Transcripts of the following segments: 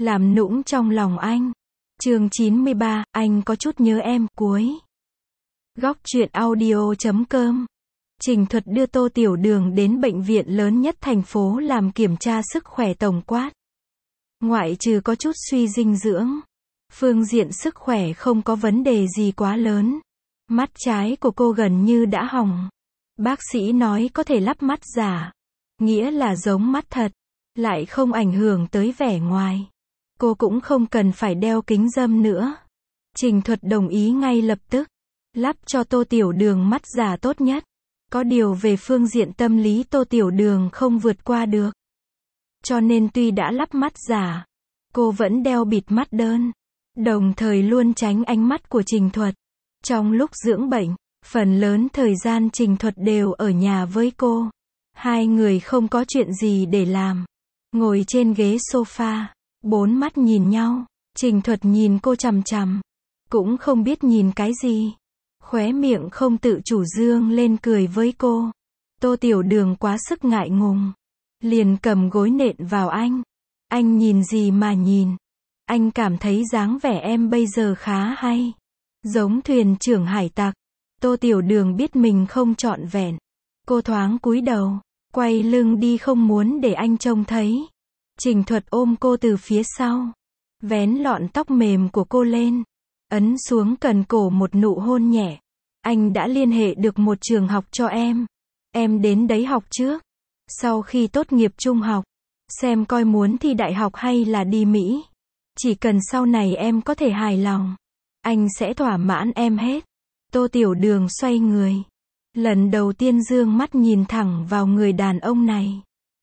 làm nũng trong lòng anh. Chương 93, anh có chút nhớ em, cuối. Góc truyện audio.com. Trình Thuật đưa Tô Tiểu Đường đến bệnh viện lớn nhất thành phố làm kiểm tra sức khỏe tổng quát. Ngoại trừ có chút suy dinh dưỡng, phương diện sức khỏe không có vấn đề gì quá lớn. Mắt trái của cô gần như đã hỏng. Bác sĩ nói có thể lắp mắt giả, nghĩa là giống mắt thật, lại không ảnh hưởng tới vẻ ngoài. Cô cũng không cần phải đeo kính râm nữa. Trình Thuật đồng ý ngay lập tức, lắp cho Tô Tiểu Đường mắt giả tốt nhất. Có điều về phương diện tâm lý Tô Tiểu Đường không vượt qua được. Cho nên tuy đã lắp mắt giả, cô vẫn đeo bịt mắt đơn, đồng thời luôn tránh ánh mắt của Trình Thuật. Trong lúc dưỡng bệnh, phần lớn thời gian Trình Thuật đều ở nhà với cô. Hai người không có chuyện gì để làm. Ngồi trên ghế sofa, bốn mắt nhìn nhau. Trình Thuật nhìn cô chằm chằm, cũng không biết nhìn cái gì. Khóe miệng không tự chủ dương lên cười với cô. Tô Tiểu Đường quá sức ngại ngùng, liền cầm gối nện vào anh. Anh nhìn gì mà nhìn? Anh cảm thấy dáng vẻ em bây giờ khá hay, giống thuyền trưởng hải tặc. Tô Tiểu Đường biết mình không trọn vẹn. Cô thoáng cúi đầu, quay lưng đi không muốn để anh trông thấy. Trình Thuật ôm cô từ phía sau, vén lọn tóc mềm của cô lên, ấn xuống cần cổ một nụ hôn nhẹ. Anh đã liên hệ được một trường học cho em. Em đến đấy học trước. Sau khi tốt nghiệp trung học, xem coi muốn thi đại học hay là đi Mỹ. Chỉ cần sau này em có thể hài lòng, anh sẽ thỏa mãn em hết. Tô Tiểu Đường xoay người, lần đầu tiên dương mắt nhìn thẳng vào người đàn ông này.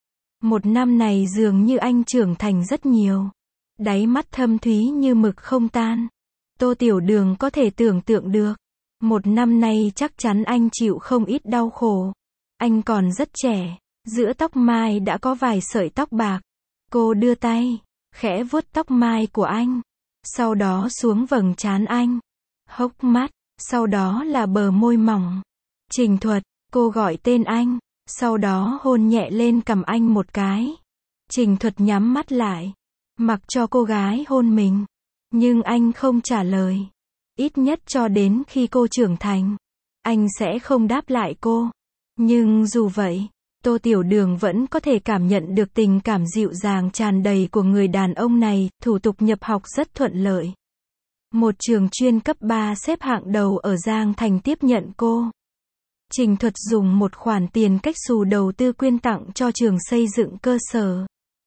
Một năm này dường như anh trưởng thành rất nhiều. Đáy mắt thâm thúy như mực không tan. Tô Tiểu Đường có thể tưởng tượng được, một năm nay chắc chắn anh chịu không ít đau khổ. Anh còn rất trẻ, giữa tóc mai đã có vài sợi tóc bạc. Cô đưa tay, khẽ vuốt tóc mai của anh, sau đó xuống vầng trán anh, hốc mắt, sau đó là bờ môi mỏng. Trình Thuật, cô gọi tên anh, sau đó hôn nhẹ lên cằm anh một cái. Trình Thuật nhắm mắt lại, mặc cho cô gái hôn mình, nhưng anh không trả lời. Ít nhất cho đến khi cô trưởng thành, anh sẽ không đáp lại cô. Nhưng dù vậy, Tô Tiểu Đường vẫn có thể cảm nhận được tình cảm dịu dàng tràn đầy của người đàn ông này. Thủ tục nhập học rất thuận lợi. Một trường chuyên cấp 3 xếp hạng đầu ở Giang Thành tiếp nhận cô. Trình Thuật dùng một khoản tiền cách xù đầu tư quyên tặng cho trường xây dựng cơ sở.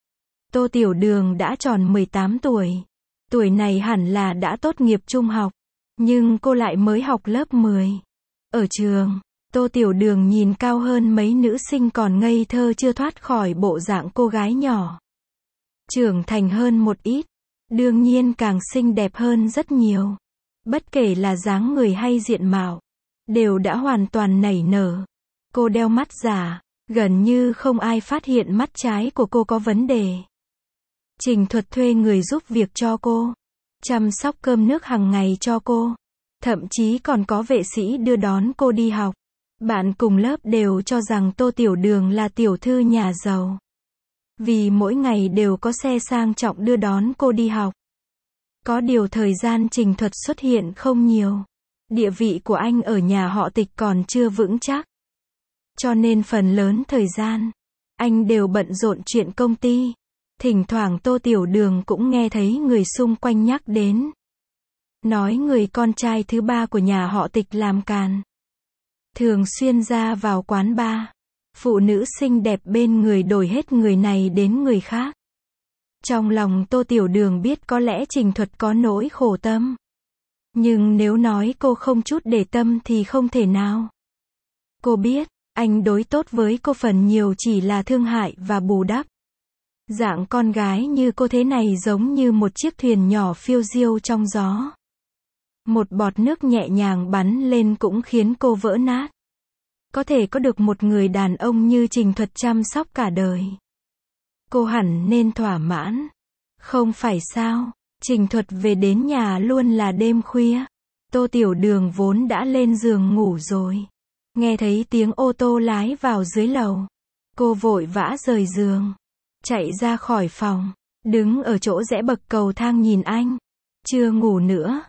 Tô Tiểu Đường đã tròn 18 tuổi. Tuổi này hẳn là đã tốt nghiệp trung học, nhưng cô lại mới học lớp 10. Ở trường, Tô Tiểu Đường nhìn cao hơn mấy nữ sinh còn ngây thơ chưa thoát khỏi bộ dạng cô gái nhỏ. Trưởng thành hơn một ít, đương nhiên càng xinh đẹp hơn rất nhiều. Bất kể là dáng người hay diện mạo, đều đã hoàn toàn nảy nở. Cô đeo mắt giả, gần như không ai phát hiện mắt trái của cô có vấn đề. Trình Thuật thuê người giúp việc cho cô, chăm sóc cơm nước hàng ngày cho cô, thậm chí còn có vệ sĩ đưa đón cô đi học. Bạn cùng lớp đều cho rằng Tô Tiểu Đường là tiểu thư nhà giàu, vì mỗi ngày đều có xe sang trọng đưa đón cô đi học. Có điều thời gian Trình Thuật xuất hiện không nhiều. Địa vị của anh ở nhà họ Tịch còn chưa vững chắc. Cho nên phần lớn thời gian, anh đều bận rộn chuyện công ty. Thỉnh thoảng Tô Tiểu Đường cũng nghe thấy người xung quanh nhắc đến, nói người con trai thứ ba của nhà họ Tịch làm càn, thường xuyên ra vào quán bar. Phụ nữ xinh đẹp bên người đổi hết người này đến người khác. Trong lòng Tô Tiểu Đường biết có lẽ Trình Thuật có nỗi khổ tâm. Nhưng nếu nói cô không chút để tâm thì không thể nào. Cô biết, anh đối tốt với cô phần nhiều chỉ là thương hại và bù đắp. Dạng con gái như cô thế này giống như một chiếc thuyền nhỏ phiêu diêu trong gió. Một bọt nước nhẹ nhàng bắn lên cũng khiến cô vỡ nát. Có thể có được một người đàn ông như Trình Thuật chăm sóc cả đời, cô hẳn nên thỏa mãn. Không phải sao? Trình Thuật về đến nhà luôn là đêm khuya. Tô Tiểu Đường vốn đã lên giường ngủ rồi, nghe thấy tiếng ô tô lái vào dưới lầu. Cô vội vã rời giường, chạy ra khỏi phòng, đứng ở chỗ rẽ bậc cầu thang nhìn anh. Chưa ngủ nữa.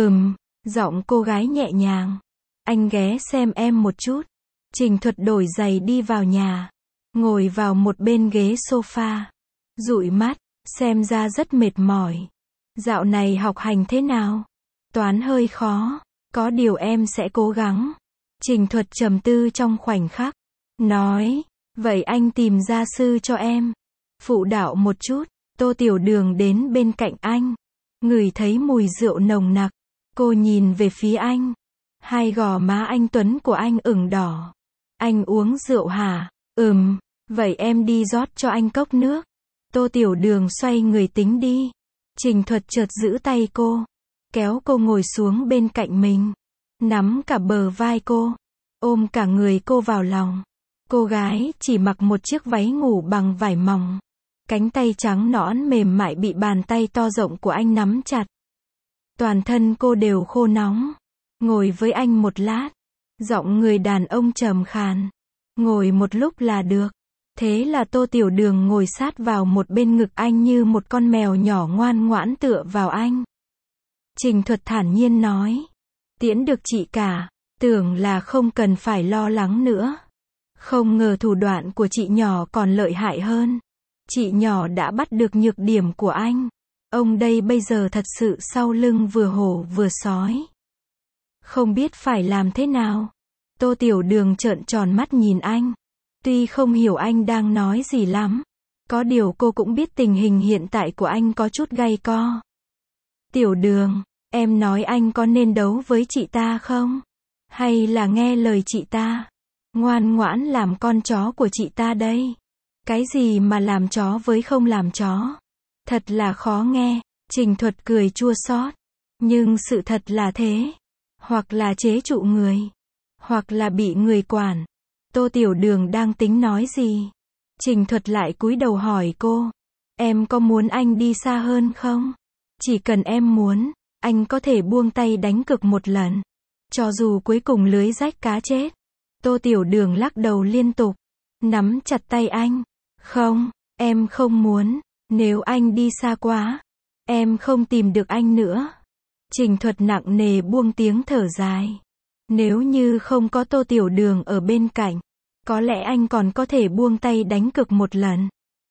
Giọng cô gái nhẹ nhàng. Anh ghé xem em một chút. Trình Thuật đổi giày đi vào nhà. Ngồi vào một bên ghế sofa. Dụi mắt, xem ra rất mệt mỏi. Dạo này học hành thế nào? Toán hơi khó. Có điều em sẽ cố gắng. Trình Thuật trầm tư trong khoảnh khắc. Nói, vậy anh tìm gia sư cho em. Phụ đạo một chút. Tô Tiểu Đường đến bên cạnh anh. Ngửi thấy mùi rượu nồng nặc. Cô nhìn về phía anh. Hai gò má anh tuấn của anh ửng đỏ. Anh uống rượu hả? Vậy em đi rót cho anh cốc nước. Tô Tiểu Đường xoay người tính đi. Trình Thuật chợt giữ tay cô. Kéo cô ngồi xuống bên cạnh mình. Nắm cả bờ vai cô. Ôm cả người cô vào lòng. Cô gái chỉ mặc một chiếc váy ngủ bằng vải mỏng. Cánh tay trắng nõn mềm mại bị bàn tay to rộng của anh nắm chặt. Toàn thân cô đều khô nóng. Ngồi với anh một lát. Giọng người đàn ông trầm khàn. Ngồi một lúc là được. Thế là Tô Tiểu Đường ngồi sát vào một bên ngực anh như một con mèo nhỏ ngoan ngoãn tựa vào anh. Trình Thuật thản nhiên nói. Tiễn được chị cả. Tưởng là không cần phải lo lắng nữa. Không ngờ thủ đoạn của chị nhỏ còn lợi hại hơn. Chị nhỏ đã bắt được nhược điểm của anh. Ông đây bây giờ thật sự sau lưng vừa hổ vừa sói. Không biết phải làm thế nào. Tô Tiểu Đường trợn tròn mắt nhìn anh. Tuy không hiểu anh đang nói gì lắm. Có điều cô cũng biết tình hình hiện tại của anh có chút gay co. Tiểu Đường, em nói anh có nên đấu với chị ta không? Hay là nghe lời chị ta? Ngoan ngoãn làm con chó của chị ta đây. Cái gì mà làm chó với không làm chó? Thật là khó nghe. Trình Thuật cười chua xót. Nhưng sự thật là thế. Hoặc là chế trụ người. Hoặc là bị người quản. Tô Tiểu Đường đang tính nói gì? Trình Thuật lại cúi đầu hỏi cô. Em có muốn anh đi xa hơn không? Chỉ cần em muốn, anh có thể buông tay đánh cược một lần. Cho dù cuối cùng lưới rách cá chết. Tô Tiểu Đường lắc đầu liên tục. Nắm chặt tay anh. Không, em không muốn. Nếu anh đi xa quá, em không tìm được anh nữa. Trình Thuật nặng nề buông tiếng thở dài. Nếu như không có Tô Tiểu Đường ở bên cạnh, có lẽ anh còn có thể buông tay đánh cược một lần.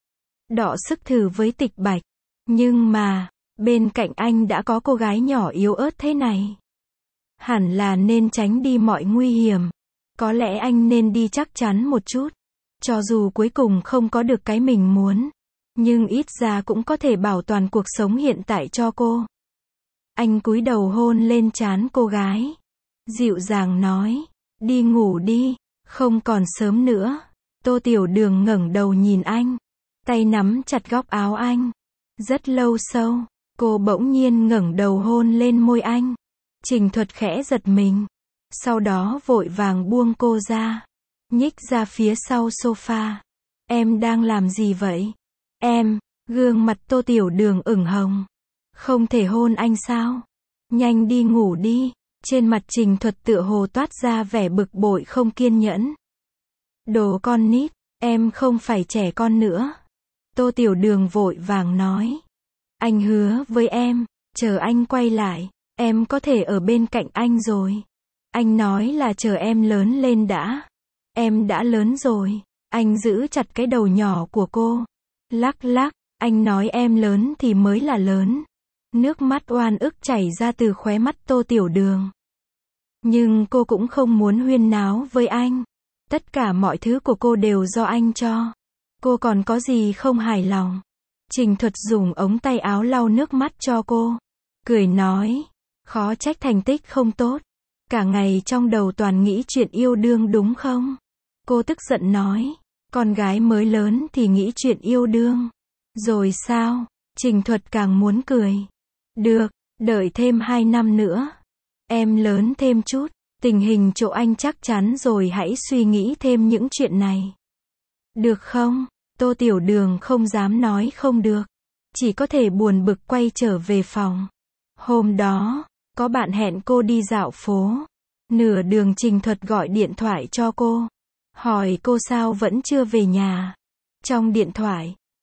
Đọ sức thử với Tịch Bạch. Nhưng mà, bên cạnh anh đã có cô gái nhỏ yếu ớt thế này. Hẳn là nên tránh đi mọi nguy hiểm. Có lẽ anh nên đi chắc chắn một chút. Cho dù cuối cùng không có được cái mình muốn. Nhưng ít ra cũng có thể bảo toàn cuộc sống hiện tại cho cô. Anh cúi đầu hôn lên trán cô gái. Dịu dàng nói. Đi ngủ đi. Không còn sớm nữa. Tô Tiểu Đường ngẩng đầu nhìn anh. Tay nắm chặt góc áo anh. Rất lâu sau, cô bỗng nhiên ngẩng đầu hôn lên môi anh. Trình Thuật khẽ giật mình. Sau đó vội vàng buông cô ra. Nhích ra phía sau sofa. Em đang làm gì vậy? Em, gương mặt Tô Tiểu Đường ửng hồng. Không thể hôn anh sao? Nhanh đi ngủ đi. Trên mặt Trình Thuật tựa hồ toát ra vẻ bực bội không kiên nhẫn. Đồ con nít, em không phải trẻ con nữa. Tô Tiểu Đường vội vàng nói. Anh hứa với em, chờ anh quay lại, em có thể ở bên cạnh anh rồi. Anh nói là chờ em lớn lên đã. Em đã lớn rồi. Anh giữ chặt cái đầu nhỏ của cô. Lắc lắc, anh nói em lớn thì mới là lớn. Nước mắt oan ức chảy ra từ khóe mắt Tô Tiểu Đường. Nhưng cô cũng không muốn huyên náo với anh. Tất cả mọi thứ của cô đều do anh cho. Cô còn có gì không hài lòng. Trình Thuật dùng ống tay áo lau nước mắt cho cô. Cười nói. Khó trách thành tích không tốt. Cả ngày trong đầu toàn nghĩ chuyện yêu đương đúng không? Cô tức giận nói. Con gái mới lớn thì nghĩ chuyện yêu đương. Rồi sao? Trình Thuật càng muốn cười. Được, đợi thêm 2 năm nữa. Em lớn thêm chút. Tình hình chỗ anh chắc chắn rồi hãy suy nghĩ thêm những chuyện này. Được không? Tô Tiểu Đường không dám nói không được. Chỉ có thể buồn bực quay trở về phòng. Hôm đó, có bạn hẹn cô đi dạo phố. Nửa đường Trình Thuật gọi điện thoại cho cô. Hỏi cô sao vẫn chưa về nhà. Trong điện thoại,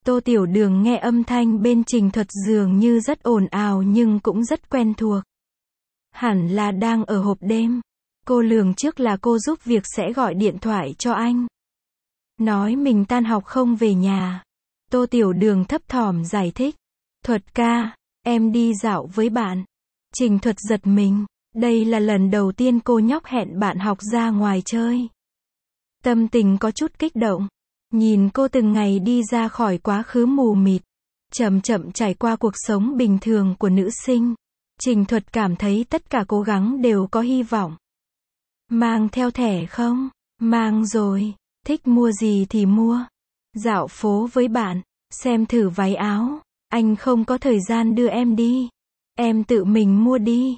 Tô Tiểu Đường nghe âm thanh bên Trình Thuật dường như rất ồn ào nhưng cũng rất quen thuộc. Hẳn là đang ở hộp đêm. Cô lường trước là cô giúp việc sẽ gọi điện thoại cho anh. Nói mình tan học không về nhà. Tô Tiểu Đường thấp thỏm giải thích. Thuật ca, em đi dạo với bạn. Trình Thuật giật mình. Đây là lần đầu tiên cô nhóc hẹn bạn học ra ngoài chơi. Tâm tình có chút kích động. Nhìn cô từng ngày đi ra khỏi quá khứ mù mịt, chậm chậm trải qua cuộc sống bình thường của nữ sinh. Trình Thuật cảm thấy tất cả cố gắng đều có hy vọng. Mang theo thẻ không? Mang rồi. Thích mua gì thì mua. Dạo phố với bạn, xem thử váy áo. Anh không có thời gian đưa em đi. Em tự mình mua đi.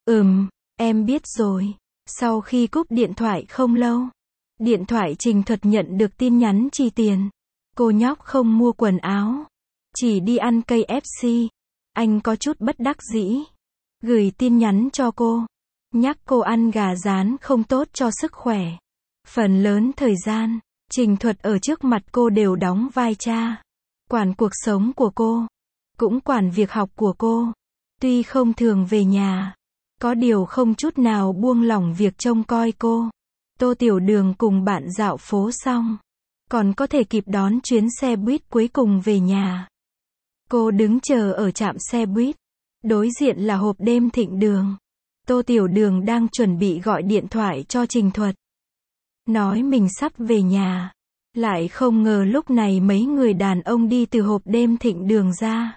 Em biết rồi. Sau khi cúp điện thoại không lâu, điện thoại Trình Thuật nhận được tin nhắn chi tiền. Cô nhóc không mua quần áo, chỉ đi ăn KFC. Anh có chút bất đắc dĩ. Gửi tin nhắn cho cô. Nhắc cô ăn gà rán không tốt cho sức khỏe. Phần lớn thời gian, Trình Thuật ở trước mặt cô đều đóng vai cha. Quản cuộc sống của cô, cũng quản việc học của cô. Tuy không thường về nhà, có điều không chút nào buông lỏng việc trông coi cô. Tô Tiểu Đường cùng bạn dạo phố xong, còn có thể kịp đón chuyến xe buýt cuối cùng về nhà. Cô đứng chờ ở trạm xe buýt. Đối diện là hộp đêm Thịnh Đường. Tô Tiểu Đường đang chuẩn bị gọi điện thoại cho Trình Thuật. Nói mình sắp về nhà. Lại không ngờ lúc này mấy người đàn ông đi từ hộp đêm Thịnh Đường ra.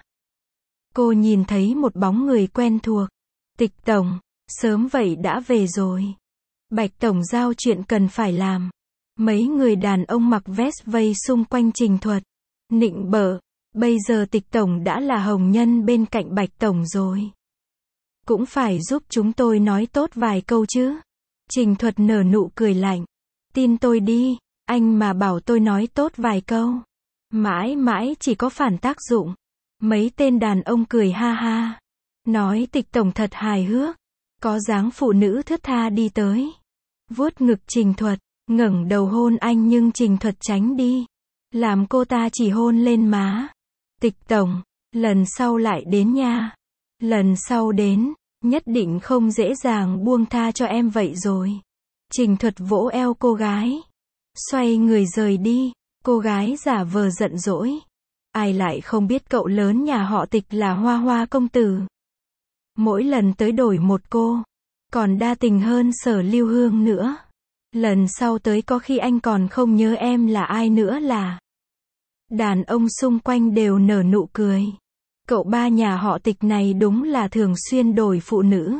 Cô nhìn thấy một bóng người quen thuộc. Tịch Tổng, sớm vậy đã về rồi. Bạch Tổng giao chuyện cần phải làm. Mấy người đàn ông mặc vest vây xung quanh Trình Thuật. Nịnh bợ, bây giờ Tịch Tổng đã là hồng nhân bên cạnh Bạch Tổng rồi. Cũng phải giúp chúng tôi nói tốt vài câu chứ. Trình Thuật nở nụ cười lạnh. Tin tôi đi, anh mà bảo tôi nói tốt vài câu. Mãi mãi chỉ có phản tác dụng. Mấy tên đàn ông cười ha ha. Nói Tịch Tổng thật hài hước. Có dáng phụ nữ thướt tha đi tới. Vuốt ngực Trình Thuật, ngẩng đầu hôn anh nhưng Trình Thuật tránh đi. Làm cô ta chỉ hôn lên má. Tịch Tổng, lần sau lại đến nha. Lần sau đến, nhất định không dễ dàng buông tha cho em vậy rồi. Trình Thuật vỗ eo cô gái. Xoay người rời đi, cô gái giả vờ giận dỗi. Ai lại không biết cậu lớn nhà họ Tịch là Hoa Hoa công tử. Mỗi lần tới đổi một cô, còn đa tình hơn Sở Lưu Hương nữa. Lần sau tới có khi anh còn không nhớ em là ai nữa là. Đàn ông xung quanh đều nở nụ cười. Cậu ba nhà họ Tịch này đúng là thường xuyên đổi phụ nữ.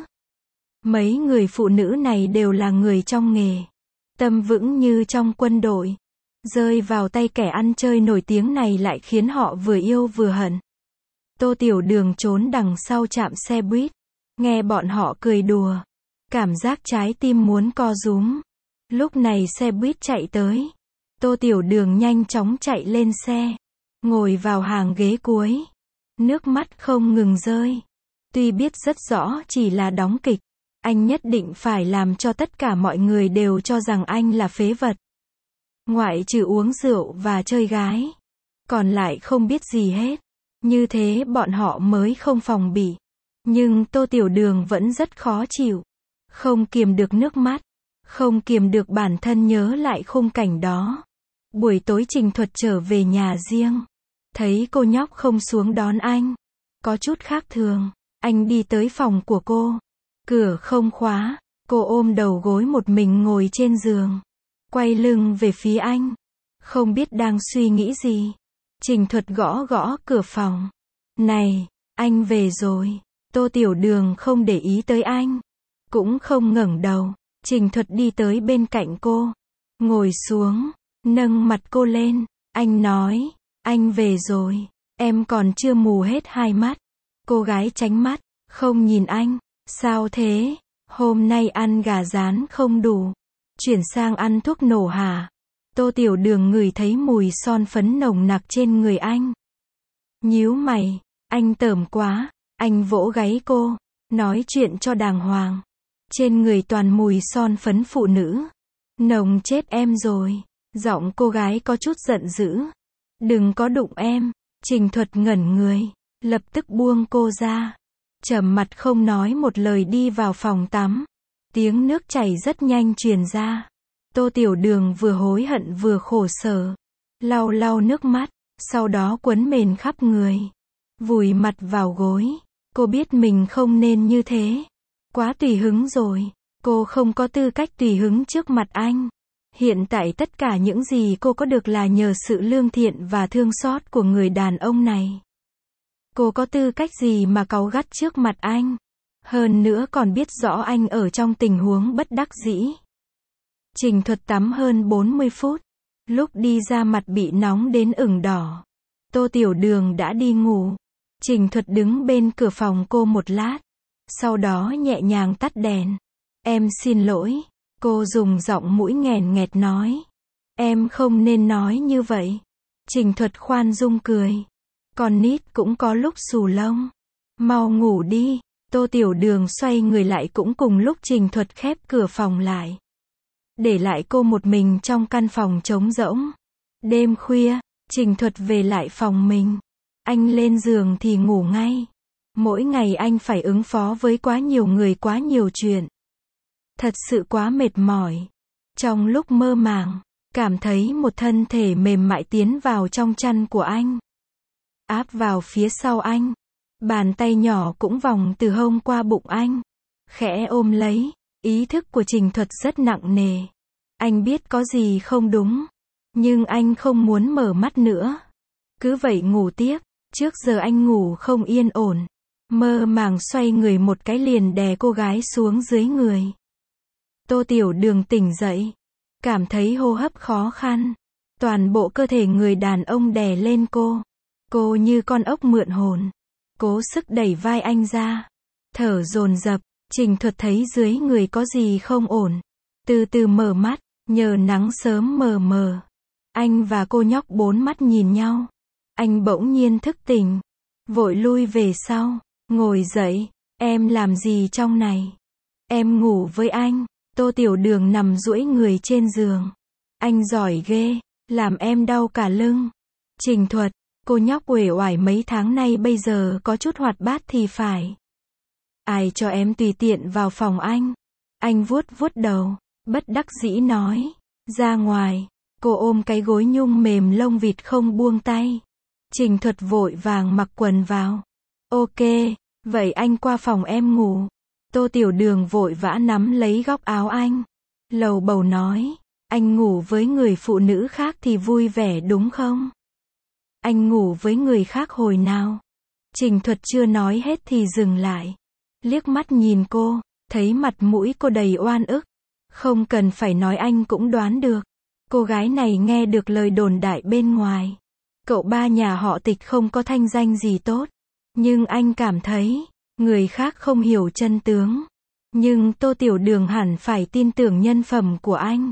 Mấy người phụ nữ này đều là người trong nghề. Tâm vững như trong quân đội. Rơi vào tay kẻ ăn chơi nổi tiếng này lại khiến họ vừa yêu vừa hận. Tô Tiểu Đường trốn đằng sau trạm xe buýt. Nghe bọn họ cười đùa. Cảm giác trái tim muốn co rúm. Lúc này xe buýt chạy tới. Tô Tiểu Đường nhanh chóng chạy lên xe. Ngồi vào hàng ghế cuối. Nước mắt không ngừng rơi. Tuy biết rất rõ chỉ là đóng kịch. Anh nhất định phải làm cho tất cả mọi người đều cho rằng anh là phế vật. Ngoại trừ uống rượu và chơi gái. Còn lại không biết gì hết. Như thế bọn họ mới không phòng bị. Nhưng Tô Tiểu Đường vẫn rất khó chịu. Không kiềm được nước mắt. Không kiềm được bản thân nhớ lại khung cảnh đó. Buổi tối Trình Thuật trở về nhà riêng. Thấy cô nhóc không xuống đón anh. Có chút khác thường. Anh đi tới phòng của cô. Cửa không khóa. Cô ôm đầu gối một mình ngồi trên giường. Quay lưng về phía anh. Không biết đang suy nghĩ gì. Trình Thuật gõ gõ cửa phòng. Này, anh về rồi. Tô Tiểu Đường không để ý tới anh. Cũng không ngẩng đầu. Trình Thuật đi tới bên cạnh cô. Ngồi xuống. Nâng mặt cô lên. Anh nói. Anh về rồi. Em còn chưa mù hết hai mắt. Cô gái tránh mắt. Không nhìn anh. Sao thế? Hôm nay ăn gà rán không đủ. Chuyển sang ăn thuốc nổ hả? Tô Tiểu Đường ngửi thấy mùi son phấn nồng nặc trên người anh. Nhíu mày. Anh tởm quá. Anh vỗ gáy cô. Nói chuyện cho đàng hoàng. Trên người toàn mùi son phấn phụ nữ. Nồng chết em rồi. Giọng cô gái có chút giận dữ. Đừng có đụng em. Trình Thuật ngẩn người, lập tức buông cô ra. Trầm mặt không nói một lời đi vào phòng tắm. Tiếng nước chảy rất nhanh truyền ra. Tô Tiểu Đường vừa hối hận vừa khổ sở. Lau lau nước mắt, sau đó quấn mền khắp người. Vùi mặt vào gối. Cô biết mình không nên như thế. Quá tùy hứng rồi. Cô không có tư cách tùy hứng trước mặt anh. Hiện tại tất cả những gì cô có được là nhờ sự lương thiện và thương xót của người đàn ông này. Cô có tư cách gì mà cáu gắt trước mặt anh? Hơn nữa còn biết rõ anh ở trong tình huống bất đắc dĩ. Trình Thuật tắm hơn 40 phút. Lúc đi ra mặt bị nóng đến ửng đỏ. Tô Tiểu Đường đã đi ngủ. Trình Thuật đứng bên cửa phòng cô một lát. Sau đó nhẹ nhàng tắt đèn. Em xin lỗi. Cô dùng giọng mũi nghèn nghẹt nói. Em không nên nói như vậy. Trình Thuật khoan dung cười. Con nít cũng có lúc xù lông. Mau ngủ đi. Tô Tiểu Đường xoay người lại cũng cùng lúc Trình Thuật khép cửa phòng lại. Để lại cô một mình trong căn phòng trống rỗng. Đêm khuya, Trình Thuật về lại phòng mình. Anh lên giường thì ngủ ngay. Mỗi ngày anh phải ứng phó với quá nhiều người, quá nhiều chuyện. Thật sự quá mệt mỏi. Trong lúc mơ màng, cảm thấy một thân thể mềm mại tiến vào trong chăn của anh. Áp vào phía sau anh. Bàn tay nhỏ cũng vòng từ hông qua bụng anh. Khẽ ôm lấy. Ý thức của Trình Thuật rất nặng nề. Anh biết có gì không đúng. Nhưng anh không muốn mở mắt nữa. Cứ vậy ngủ tiếp. Trước giờ anh ngủ không yên ổn. Mơ màng xoay người một cái liền đè cô gái xuống dưới người. Tô Tiểu Đường tỉnh dậy. Cảm thấy hô hấp khó khăn. Toàn bộ cơ thể người đàn ông đè lên cô. Cô như con ốc mượn hồn. Cố sức đẩy vai anh ra. Thở dồn dập. Trình Thuật thấy dưới người có gì không ổn. Từ từ mở mắt. Nhờ nắng sớm mờ mờ. Anh và cô nhóc bốn mắt nhìn nhau. Anh bỗng nhiên thức tỉnh. Vội lui về sau. Ngồi dậy. Em làm gì trong này? Em ngủ với anh. Tô Tiểu Đường nằm duỗi người trên giường. Anh giỏi ghê. Làm em đau cả lưng. Trình Thuật. Cô nhóc uể oải mấy tháng nay bây giờ có chút hoạt bát thì phải. Ai cho em tùy tiện vào phòng anh? Anh vuốt vuốt đầu. Bất đắc dĩ nói. Ra ngoài. Cô ôm cái gối nhung mềm lông vịt không buông tay. Trình Thuật vội vàng mặc quần vào. Ok, vậy anh qua phòng em ngủ. Tô Tiểu Đường vội vã nắm lấy góc áo anh. Lầu bầu nói. Anh ngủ với người phụ nữ khác thì vui vẻ đúng không? Anh ngủ với người khác hồi nào? Trình Thuật chưa nói hết thì dừng lại. Liếc mắt nhìn cô. Thấy mặt mũi cô đầy oan ức. Không cần phải nói anh cũng đoán được. Cô gái này nghe được lời đồn đại bên ngoài. Cậu ba nhà họ Tịch không có thanh danh gì tốt. Nhưng anh cảm thấy, người khác không hiểu chân tướng. Nhưng Tô Tiểu Đường hẳn phải tin tưởng nhân phẩm của anh.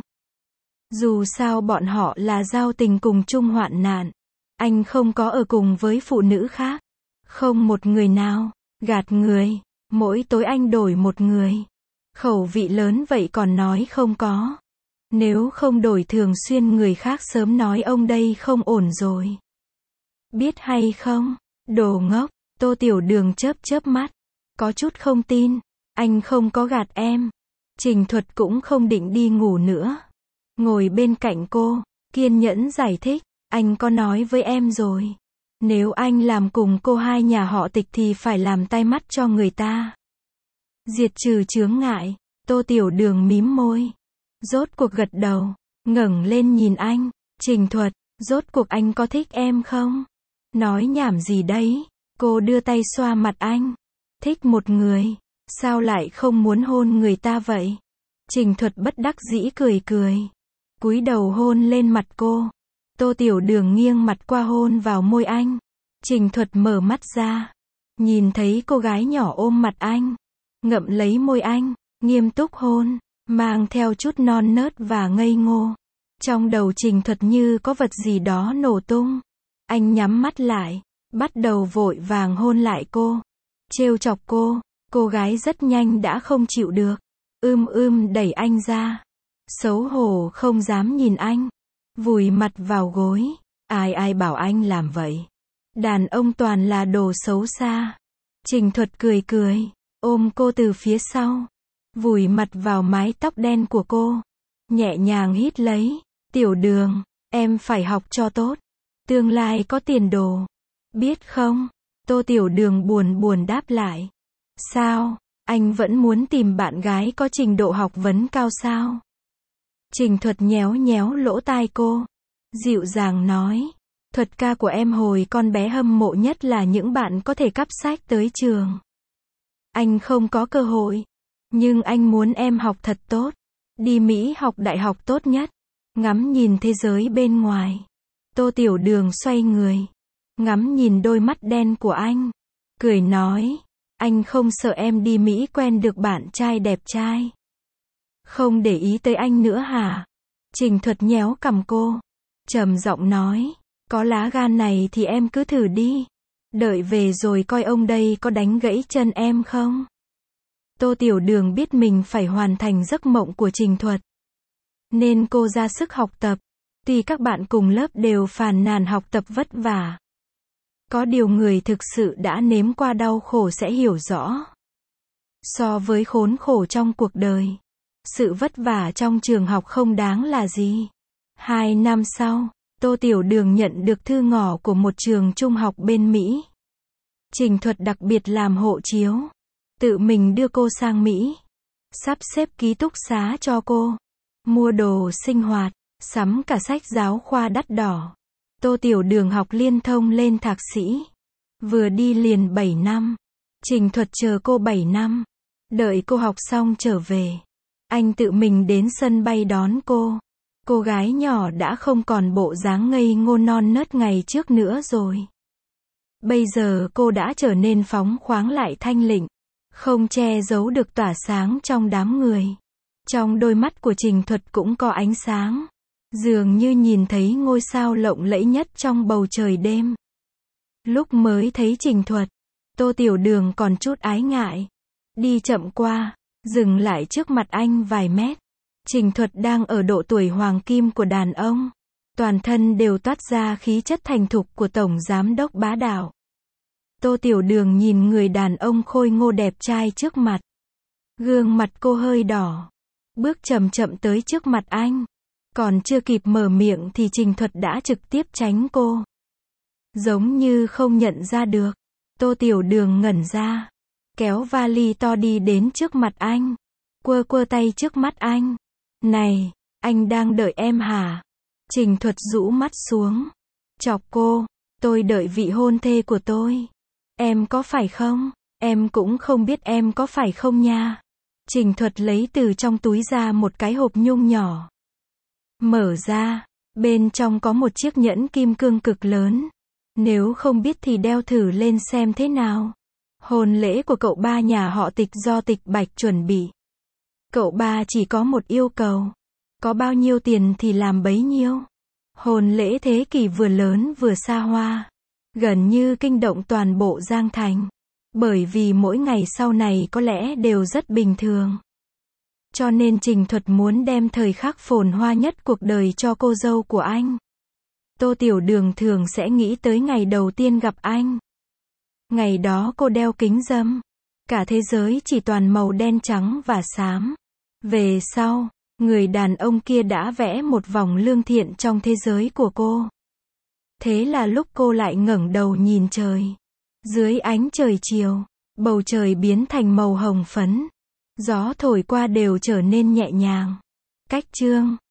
Dù sao bọn họ là giao tình cùng chung hoạn nạn. Anh không có ở cùng với phụ nữ khác. Không một người nào, gạt người. Mỗi tối anh đổi một người. Khẩu vị lớn vậy còn nói không có. Nếu không đổi thường xuyên người khác sớm nói ông đây không ổn rồi. Biết hay không? Đồ ngốc. Tô Tiểu Đường chớp chớp mắt. Có chút không tin. Anh không có gạt em. Trình Thuật cũng không định đi ngủ nữa. Ngồi bên cạnh cô, kiên nhẫn giải thích. Anh có nói với em rồi. Nếu anh làm cùng cô hai nhà họ Tịch thì phải làm tai mắt cho người ta. Diệt trừ chướng ngại. Tô Tiểu Đường mím môi. Rốt cuộc gật đầu. Ngẩng lên nhìn anh. Trình Thuật, rốt cuộc anh có thích em không? Nói nhảm gì đấy? Cô đưa tay xoa mặt anh. Thích một người. Sao lại không muốn hôn người ta vậy? Trình Thuật bất đắc dĩ cười cười. Cúi đầu hôn lên mặt cô. Tô Tiểu Đường nghiêng mặt qua hôn vào môi anh. Trình Thuật mở mắt ra. Nhìn thấy cô gái nhỏ ôm mặt anh. Ngậm lấy môi anh. Nghiêm túc hôn. Mang theo chút non nớt và ngây ngô. Trong đầu Trình Thuật như có vật gì đó nổ tung. Anh nhắm mắt lại. Bắt đầu vội vàng hôn lại cô. Trêu chọc cô. Cô gái rất nhanh đã không chịu được. Đẩy anh ra. Xấu hổ không dám nhìn anh. Vùi mặt vào gối. Ai bảo anh làm vậy? Đàn ông toàn là đồ xấu xa. Trình Thuật cười cười, ôm cô từ phía sau, vùi mặt vào mái tóc đen của cô, nhẹ nhàng hít lấy. Tiểu Đường, em phải học cho tốt, tương lai có tiền đồ, biết không? Tô Tiểu Đường buồn buồn đáp lại. Sao, anh vẫn muốn tìm bạn gái có trình độ học vấn cao sao? Trình Thuật nhéo nhéo lỗ tai cô, dịu dàng nói. Thuật ca của em hồi con bé hâm mộ nhất là những bạn có thể cắp sách tới trường. Anh không có cơ hội, nhưng anh muốn em học thật tốt, đi Mỹ học đại học tốt nhất, ngắm nhìn thế giới bên ngoài. Tô Tiểu Đường xoay người, ngắm nhìn đôi mắt đen của anh, cười nói, anh không sợ em đi Mỹ quen được bạn trai đẹp trai? Không để ý tới anh nữa hả? Trình Thuật nhéo cằm cô, trầm giọng nói, có lá gan này thì em cứ thử đi, đợi về rồi coi ông đây có đánh gãy chân em không? Tô Tiểu Đường biết mình phải hoàn thành giấc mộng của Trình Thuật, nên cô ra sức học tập. Tuy các bạn cùng lớp đều phàn nàn học tập vất vả, có điều người thực sự đã nếm qua đau khổ sẽ hiểu rõ. So với khốn khổ trong cuộc đời, sự vất vả trong trường học không đáng là gì. 2 năm sau, Tô Tiểu Đường nhận được thư ngỏ của một trường trung học bên Mỹ. Trình Thuật đặc biệt làm hộ chiếu, tự mình đưa cô sang Mỹ, sắp xếp ký túc xá cho cô, mua đồ sinh hoạt, sắm cả sách giáo khoa đắt đỏ. Tô Tiểu Đường học liên thông lên thạc sĩ, vừa đi liền 7 năm. Trình Thuật chờ cô 7 năm, đợi cô học xong trở về, anh tự mình đến sân bay đón cô. Cô gái nhỏ đã không còn bộ dáng ngây ngô non nớt ngày trước nữa rồi. Bây giờ cô đã trở nên phóng khoáng lại thanh lịnh, không che giấu được tỏa sáng trong đám người. Trong đôi mắt của Trình Thuật cũng có ánh sáng, dường như nhìn thấy ngôi sao lộng lẫy nhất trong bầu trời đêm. Lúc mới thấy Trình Thuật, Tô Tiểu Đường còn chút ái ngại, đi chậm qua, dừng lại trước mặt anh vài mét. Trình Thuật đang ở độ tuổi hoàng kim của đàn ông, toàn thân đều toát ra khí chất thành thục của tổng giám đốc bá đạo. Tô Tiểu Đường nhìn người đàn ông khôi ngô đẹp trai trước mặt, gương mặt cô hơi đỏ, bước chậm chậm tới trước mặt anh. Còn chưa kịp mở miệng thì Trình Thuật đã trực tiếp tránh cô, giống như không nhận ra được. Tô Tiểu Đường ngẩn ra, kéo vali to đi đến trước mặt anh, quơ quơ tay trước mắt anh. Này, anh đang đợi em hả? Trình Thuật rũ mắt xuống, chọc cô, tôi đợi vị hôn thê của tôi. Em có phải không? Em cũng không biết em có phải không nha. Trình Thuật lấy từ trong túi ra một cái hộp nhung nhỏ. Mở ra, bên trong có một chiếc nhẫn kim cương cực lớn. Nếu không biết thì đeo thử lên xem thế nào. Hôn lễ của cậu ba nhà họ Tịch do Tịch Bạch chuẩn bị. Cậu ba chỉ có một yêu cầu, có bao nhiêu tiền thì làm bấy nhiêu. Hôn lễ thế kỷ vừa lớn vừa xa hoa, gần như kinh động toàn bộ Giang Thành. Bởi vì mỗi ngày sau này có lẽ đều rất bình thường. Cho nên Trình Thuật muốn đem thời khắc phồn hoa nhất cuộc đời cho cô dâu của anh. Tô Tiểu Đường thường sẽ nghĩ tới ngày đầu tiên gặp anh. Ngày đó cô đeo kính râm, cả thế giới chỉ toàn màu đen trắng và xám. Về sau, người đàn ông kia đã vẽ một vòng lương thiện trong thế giới của cô. Thế là lúc cô lại ngẩng đầu nhìn trời. Dưới ánh trời chiều, bầu trời biến thành màu hồng phấn. Gió thổi qua đều trở nên nhẹ nhàng. Cách chương